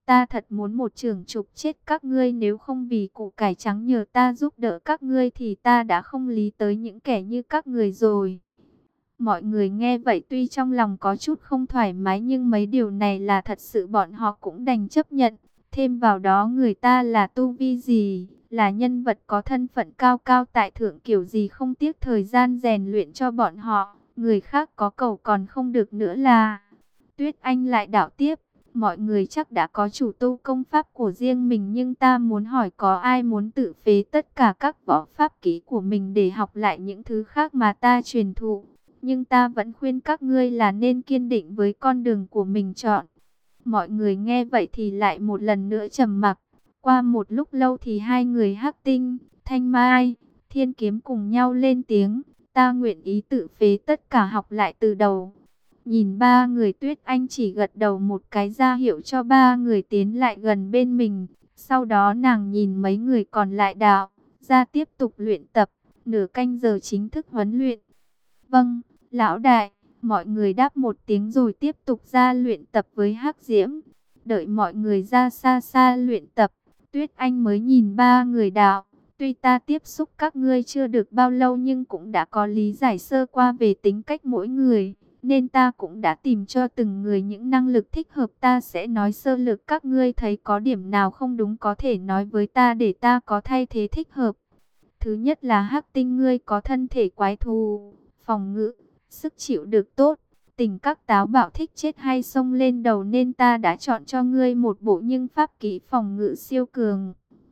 Speaker 1: Ta thật muốn một chưởng chụp chết các ngươi, nếu không vì củ cải trắng nhờ ta giúp đỡ các ngươi thì ta đã không lý tới những kẻ như các người rồi. Mọi người nghe vậy tuy trong lòng có chút không thoải mái nhưng mấy điều này là thật sự bọn họ cũng đành chấp nhận. Thêm vào đó người ta là tu vi gì, là nhân vật có thân phận cao cao tại thượng kiểu gì không tiếc thời gian rèn luyện cho bọn họ. Người khác có cầu còn không được nữa là. Tuyết Anh lại đảo tiếp. Mọi người chắc đã có chủ tu công pháp của riêng mình, nhưng ta muốn hỏi có ai muốn tự phế tất cả các võ pháp kỹ của mình để học lại những thứ khác mà ta truyền thụ. Nhưng ta vẫn khuyên các ngươi là nên kiên định với con đường của mình chọn. Mọi người nghe vậy thì lại một lần nữa trầm mặc. Qua một lúc lâu thì hai người Hắc Tinh, Thanh Mai, Thiên Kiếm cùng nhau lên tiếng. Ta nguyện ý tự phế tất cả, học lại từ đầu. Nhìn ba người, Tuyết Anh chỉ gật đầu một cái ra hiệu cho ba người tiến lại gần bên mình. Sau đó nàng nhìn mấy người còn lại đạo ra tiếp tục luyện tập. Nửa canh giờ chính thức huấn luyện. Vâng, lão đại. Mọi người đáp một tiếng rồi tiếp tục ra luyện tập với Hắc Diễm. Đợi mọi người ra xa xa luyện tập, Tuyết Anh mới nhìn ba người đạo. Tuy ta tiếp xúc các ngươi chưa được bao lâu nhưng cũng đã có lý giải sơ qua về tính cách mỗi người. Nên ta cũng đã tìm cho từng người những năng lực thích hợp. Ta sẽ nói sơ lược, các ngươi thấy có điểm nào không đúng có thể nói với ta để ta có thay thế thích hợp. Thứ nhất là Hắc Tinh, ngươi có thân thể quái thú, phòng ngự, sức chịu được tốt, tính các táo bạo thích chết hay xông lên đầu nên ta đã chọn cho ngươi một bộ nhưng pháp kỹ phòng ngự siêu cường.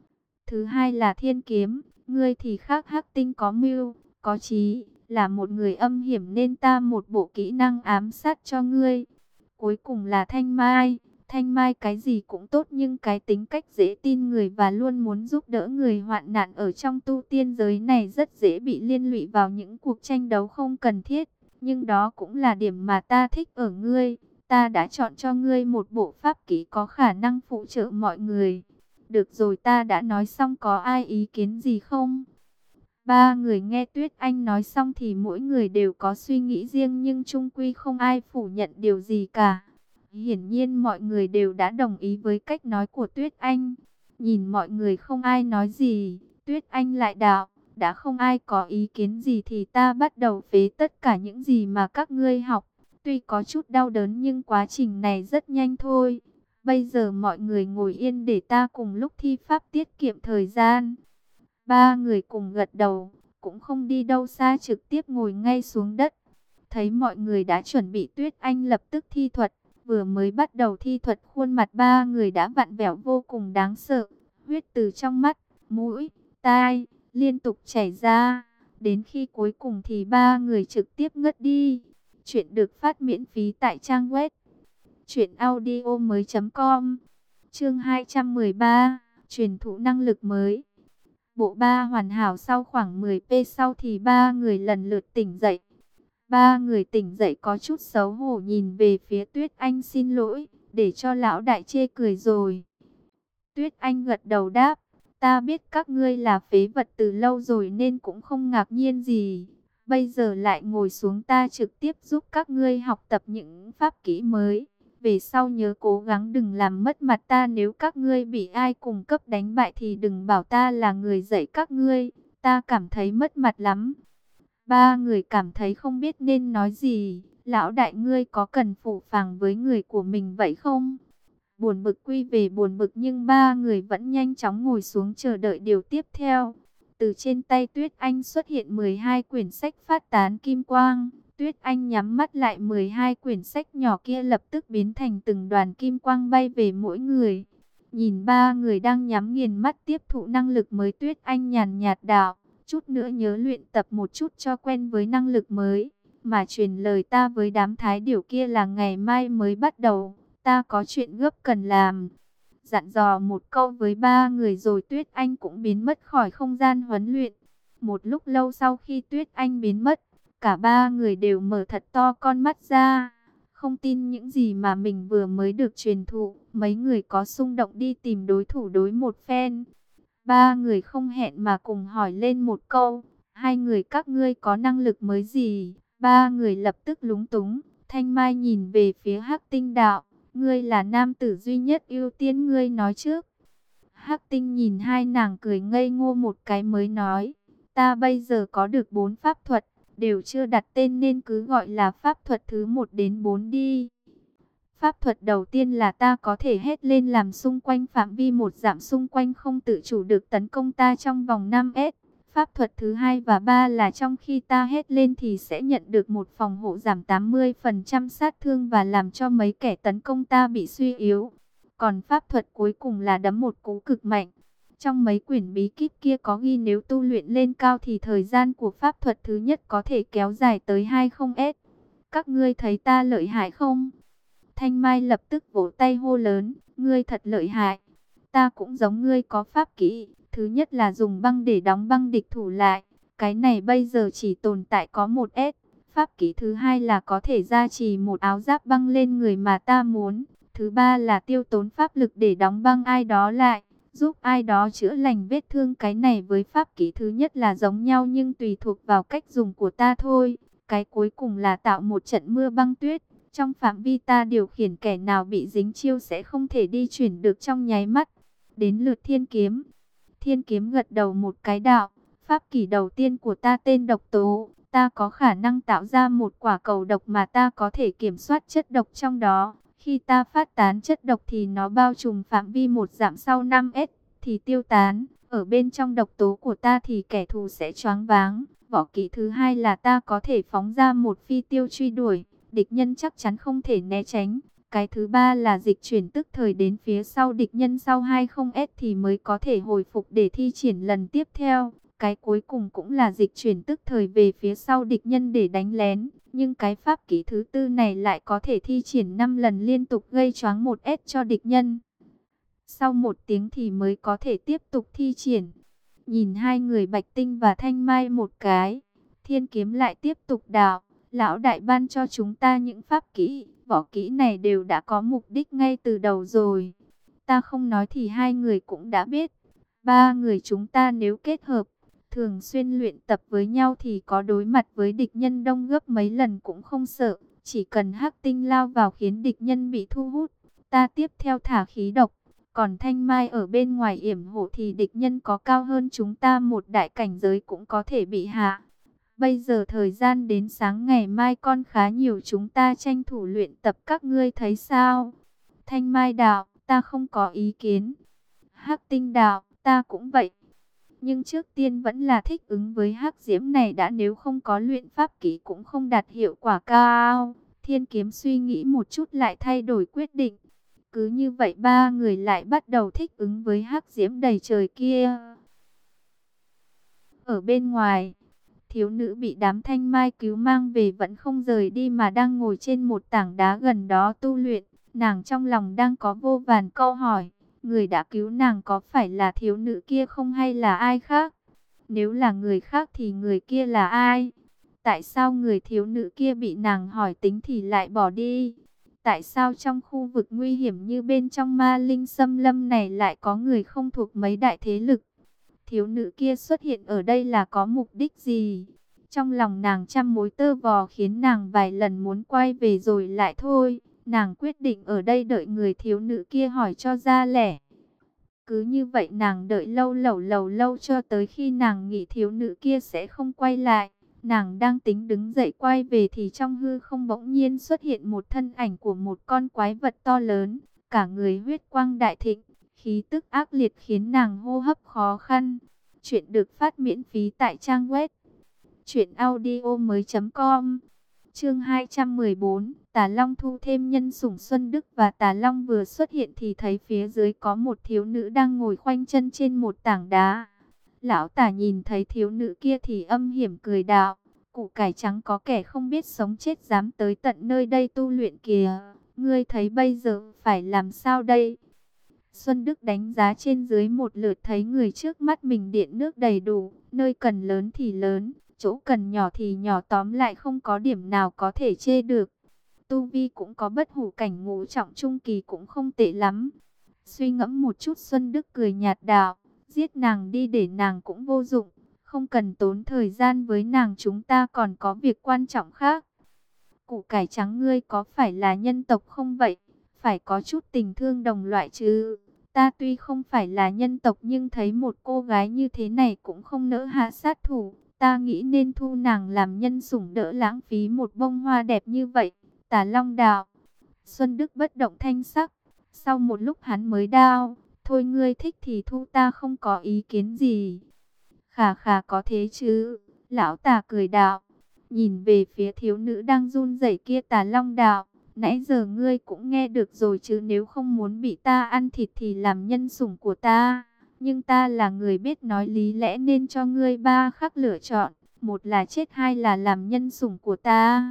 Speaker 1: Thứ hai là Thiên Kiếm, ngươi thì khác, Hắc Tinh có mưu, có trí, là một người âm hiểm nên ta một bộ kỹ năng ám sát cho ngươi. Cuối cùng là Thanh Mai, Thanh Mai cái gì cũng tốt nhưng cái tính cách dễ tin người và luôn muốn giúp đỡ người hoạn nạn ở trong tu tiên giới này rất dễ bị liên lụy vào những cuộc tranh đấu không cần thiết. Nhưng đó cũng là điểm mà ta thích ở ngươi. Ta đã chọn cho ngươi một bộ pháp kỹ có khả năng phụ trợ mọi người. Được rồi, ta đã nói xong, có ai ý kiến gì không? Ba người nghe Tuyết Anh nói xong thì mỗi người đều có suy nghĩ riêng nhưng chung quy không ai phủ nhận điều gì cả. Hiển nhiên mọi người đều đã đồng ý với cách nói của Tuyết Anh. Nhìn mọi người không ai nói gì, Tuyết Anh lại đạo, đã không ai có ý kiến gì thì ta bắt đầu phế tất cả những gì mà các ngươi học. Tuy có chút đau đớn nhưng quá trình này rất nhanh thôi. Bây giờ mọi người ngồi yên để ta cùng lúc thi pháp tiết kiệm thời gian. Ba người cùng gật đầu, cũng không đi đâu xa, trực tiếp ngồi ngay xuống đất. Thấy mọi người đã chuẩn bị, Tuyết Anh lập tức thi thuật. Vừa mới bắt đầu thi thuật, khuôn mặt ba người đã vặn vẹo vô cùng đáng sợ. Huyết từ trong mắt, mũi, tai liên tục chảy ra. Đến khi cuối cùng thì ba người trực tiếp ngất đi. Chuyện được phát miễn phí tại trang web truyện audio mới chấm com. Chương hai trăm mười ba, truyền thụ năng lực mới. Bộ ba hoàn hảo. Sau khoảng mười phút sau thì ba người lần lượt tỉnh dậy. Ba người tỉnh dậy có chút xấu hổ nhìn về phía Tuyết Anh xin lỗi, để cho lão đại chê cười rồi. Tuyết Anh gật đầu đáp, ta biết các ngươi là phế vật từ lâu rồi nên cũng không ngạc nhiên gì. Bây giờ lại ngồi xuống, ta trực tiếp giúp các ngươi học tập những pháp kỹ mới. Về sau nhớ cố gắng đừng làm mất mặt ta, nếu các ngươi bị ai cùng cấp đánh bại thì đừng bảo ta là người dạy các ngươi, ta cảm thấy mất mặt lắm. Ba người cảm thấy không biết nên nói gì. Lão đại, ngươi có cần phụ phàng với người của mình vậy không? Buồn bực quy về buồn bực nhưng ba người vẫn nhanh chóng ngồi xuống chờ đợi điều tiếp theo. Từ trên tay Tuyết Anh xuất hiện mười hai quyển sách phát tán kim quang. Tuyết Anh nhắm mắt lại, mười hai quyển sách nhỏ kia lập tức biến thành từng đoàn kim quang bay về mỗi người. Nhìn ba người đang nhắm nghiền mắt tiếp thụ năng lực mới, Tuyết Anh nhàn nhạt đạo, chút nữa nhớ luyện tập một chút cho quen với năng lực mới. Mà truyền lời ta với đám thái điểu kia là ngày mai mới bắt đầu, ta có chuyện gấp cần làm. Dặn dò một câu với ba người rồi Tuyết Anh cũng biến mất khỏi không gian huấn luyện. Một lúc lâu sau khi Tuyết Anh biến mất, cả ba người đều mở thật to con mắt ra, không tin những gì mà mình vừa mới được truyền thụ. Mấy người có xung động đi tìm đối thủ đối một phen. Ba người không hẹn mà cùng hỏi lên một câu, hai người các ngươi có năng lực mới gì? Ba người lập tức lúng túng. Thanh Mai nhìn về phía Hắc Tinh đạo, Ngươi là nam tử duy nhất ưu tiên, ngươi nói trước. Hắc Tinh nhìn hai nàng cười ngây ngô một cái mới nói, ta bây giờ có được bốn pháp thuật, đều chưa đặt tên nên cứ gọi là pháp thuật thứ một đến bốn đi. Pháp thuật đầu tiên là ta có thể hét lên làm xung quanh phạm vi một dặm xung quanh không tự chủ được tấn công ta trong vòng năm mét. Pháp thuật thứ hai và ba là trong khi ta hét lên thì sẽ nhận được một phòng hộ giảm tám mươi phần trăm sát thương và làm cho mấy kẻ tấn công ta bị suy yếu. Còn pháp thuật cuối cùng là đấm một cú cực mạnh. Trong mấy quyển bí kíp kia có ghi nếu tu luyện lên cao thì thời gian của pháp thuật thứ nhất có thể kéo dài tới hai mươi S. Các ngươi thấy ta lợi hại không? Thanh Mai lập tức vỗ tay hô lớn, ngươi thật lợi hại. Ta cũng giống ngươi có pháp kỹ. Thứ nhất là dùng băng để đóng băng địch thủ lại. Cái này bây giờ chỉ tồn tại có một S. Pháp kỹ thứ hai là có thể gia trì một áo giáp băng lên người mà ta muốn. Thứ ba là tiêu tốn pháp lực để đóng băng ai đó lại, giúp ai đó chữa lành vết thương. Cái này với pháp kỹ thứ nhất là giống nhau nhưng tùy thuộc vào cách dùng của ta thôi. Cái cuối cùng là tạo một trận mưa băng tuyết. Trong phạm vi ta điều khiển, kẻ nào bị dính chiêu sẽ không thể đi chuyển được trong nháy mắt. Đến lượt thiên kiếm. Thiên kiếm gật đầu một cái đạo. Pháp kỹ đầu tiên của ta tên độc tố. Ta có khả năng tạo ra một quả cầu độc mà ta có thể kiểm soát chất độc trong đó. Khi ta phát tán chất độc thì nó bao trùm phạm vi một dặm, sau năm S thì tiêu tán. Ở bên trong độc tố của ta thì kẻ thù sẽ choáng váng. Võ kỹ thứ hai là ta có thể phóng ra một phi tiêu truy đuổi. Địch nhân chắc chắn không thể né tránh. Cái thứ ba là dịch chuyển tức thời đến phía sau địch nhân, sau hai mươi S thì mới có thể hồi phục để thi triển lần tiếp theo. Cái cuối cùng cũng là dịch chuyển tức thời về phía sau địch nhân để đánh lén. Nhưng cái pháp kỹ thứ tư này lại có thể thi triển năm lần liên tục gây choáng một S cho địch nhân. Sau một tiếng thì mới có thể tiếp tục thi triển. Nhìn hai người Bạch Tinh và Thanh Mai một cái, Thiên Kiếm lại tiếp tục đạo. Lão đại ban cho chúng ta những pháp kỹ, võ kỹ này đều đã có mục đích ngay từ đầu rồi. Ta không nói thì hai người cũng đã biết. Ba người chúng ta nếu kết hợp, thường xuyên luyện tập với nhau thì có đối mặt với địch nhân đông gấp mấy lần cũng không sợ. Chỉ cần Hắc Tinh lao vào khiến địch nhân bị thu hút, ta tiếp theo thả khí độc. Còn Thanh Mai ở bên ngoài yểm hộ thì địch nhân có cao hơn chúng ta một đại cảnh giới cũng có thể bị hạ. Bây giờ thời gian đến sáng ngày mai con khá nhiều, chúng ta tranh thủ luyện tập, các ngươi thấy sao? Thanh Mai đạo, ta không có ý kiến. Hắc Tinh đạo, ta cũng vậy. Nhưng trước tiên vẫn là thích ứng với hắc diễm này đã, nếu không có luyện pháp kỹ cũng không đạt hiệu quả cao. Thiên Kiếm suy nghĩ một chút lại thay đổi quyết định. Cứ như vậy ba người lại bắt đầu thích ứng với hắc diễm đầy trời kia. Ở bên ngoài, thiếu nữ bị đám Thanh Mai cứu mang về vẫn không rời đi mà đang ngồi trên một tảng đá gần đó tu luyện. Nàng trong lòng đang có vô vàn câu hỏi. Người đã cứu nàng có phải là thiếu nữ kia không hay là ai khác? Nếu là người khác thì người kia là ai? Tại sao người thiếu nữ kia bị nàng hỏi tính thì lại bỏ đi? Tại sao trong khu vực nguy hiểm như bên trong Ma Linh Xâm Lâm này lại có người không thuộc mấy đại thế lực? Thiếu nữ kia xuất hiện ở đây là có mục đích gì? Trong lòng nàng trăm mối tơ vò khiến nàng vài lần muốn quay về rồi lại thôi. Nàng quyết định ở đây đợi người thiếu nữ kia hỏi cho ra lẽ. Cứ như vậy nàng đợi lâu lẩu lầu lâu cho tới khi nàng nghĩ thiếu nữ kia sẽ không quay lại. Nàng đang tính đứng dậy quay về thì trong hư không bỗng nhiên xuất hiện một thân ảnh của một con quái vật to lớn. Cả người huyết quang đại thịnh, khí tức ác liệt khiến nàng hô hấp khó khăn. Chuyện được phát miễn phí tại trang web truyện audio mới chấm com. Chương hai trăm mười bốn, Tà Long thu thêm nhân sủng. Xuân Đức và Tà Long vừa xuất hiện thì thấy phía dưới có một thiếu nữ đang ngồi khoanh chân trên một tảng đá. Lão Tả nhìn thấy thiếu nữ kia thì âm hiểm cười đạo, củ cải trắng có kẻ không biết sống chết dám tới tận nơi đây tu luyện kìa, ngươi thấy bây giờ phải làm sao đây? Xuân Đức đánh giá trên dưới một lượt thấy người trước mắt mình điện nước đầy đủ, nơi cần lớn thì lớn, chỗ cần nhỏ thì nhỏ, tóm lại không có điểm nào có thể chê được. Tu vi cũng có bất hủ cảnh ngũ trọng trung kỳ cũng không tệ lắm. Suy ngẫm một chút Xuân Đức cười nhạt đạo, giết nàng đi để nàng cũng vô dụng, không cần tốn thời gian với nàng, chúng ta còn có việc quan trọng khác. Củ cải trắng, ngươi có phải là nhân tộc không vậy? phải có chút tình thương đồng loại chứ. Ta tuy không phải là nhân tộc nhưng thấy một cô gái như thế này cũng không nỡ hạ sát thủ. Ta nghĩ nên thu nàng làm nhân sủng, đỡ lãng phí một bông hoa đẹp như vậy. Tả Long đạo. Xuân Đức bất động thanh sắc. Sau một lúc hắn mới đao. Thôi ngươi thích thì thu, ta không có ý kiến gì. Khà khà, có thế chứ. Lão Tả cười đạo. Nhìn về phía thiếu nữ đang run rẩy kia, Tả Long đạo. Nãy giờ ngươi cũng nghe được rồi chứ, nếu không muốn bị ta ăn thịt thì làm nhân sủng của ta. Nhưng ta là người biết nói lý lẽ nên cho ngươi ba khắc lựa chọn. Một là chết, hai là làm nhân sủng của ta.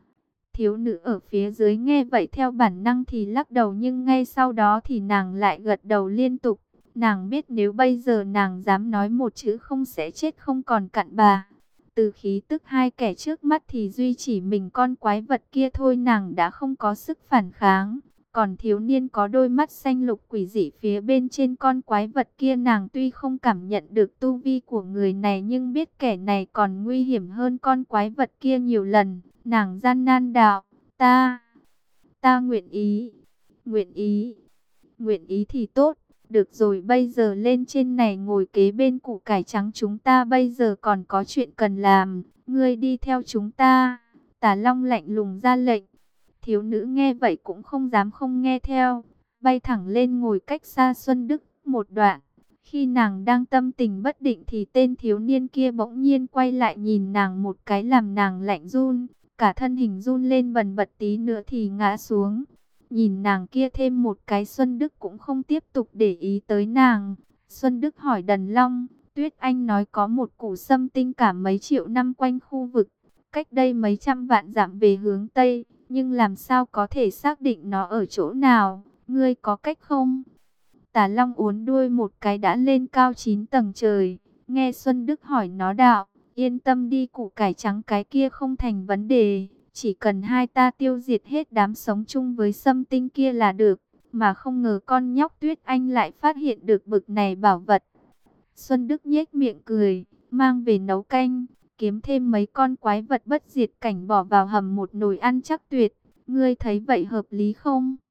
Speaker 1: Thiếu nữ ở phía dưới nghe vậy theo bản năng thì lắc đầu, nhưng ngay sau đó thì nàng lại gật đầu liên tục. Nàng biết nếu bây giờ nàng dám nói một chữ không sẽ chết không còn cặn bà. Từ khí tức hai kẻ trước mắt thì duy chỉ mình con quái vật kia thôi nàng đã không có sức phản kháng. Còn thiếu niên có đôi mắt xanh lục quỷ dị phía bên trên con quái vật kia, nàng tuy không cảm nhận được tu vi của người này nhưng biết kẻ này còn nguy hiểm hơn con quái vật kia nhiều lần. Nàng gian nan đạo, ta, ta nguyện ý, nguyện ý, nguyện ý thì tốt. Được rồi, bây giờ lên trên này ngồi kế bên củ cải trắng, chúng ta bây giờ còn có chuyện cần làm, ngươi đi theo chúng ta. Tả Long lạnh lùng ra lệnh. Thiếu nữ nghe vậy cũng không dám không nghe theo, bay thẳng lên ngồi cách xa Xuân Đức một đoạn. Khi nàng đang tâm tình bất định thì tên thiếu niên kia bỗng nhiên quay lại nhìn nàng một cái làm nàng lạnh run, cả thân hình run lên bần bật, tí nữa thì ngã xuống. Nhìn nàng kia thêm một cái, Xuân Đức cũng không tiếp tục để ý tới nàng. Xuân Đức hỏi Đần Long, Tuyết Anh nói có một củ sâm tinh cả mấy triệu năm quanh khu vực, cách đây mấy trăm vạn dặm về hướng Tây, nhưng làm sao có thể xác định nó ở chỗ nào, ngươi có cách không? Tả Long uốn đuôi một cái đã lên cao chín tầng trời, nghe Xuân Đức hỏi nó đạo, yên tâm đi, củ cải trắng cái kia không thành vấn đề. Chỉ cần hai ta tiêu diệt hết đám sống chung với sâm tinh kia là được. Mà không ngờ con nhóc Tuyết Anh lại phát hiện được bực này bảo vật. Xuân Đức nhếch miệng cười, mang về nấu canh, kiếm thêm mấy con quái vật bất diệt cảnh bỏ vào hầm một nồi ăn chắc tuyệt. Ngươi thấy vậy hợp lý không?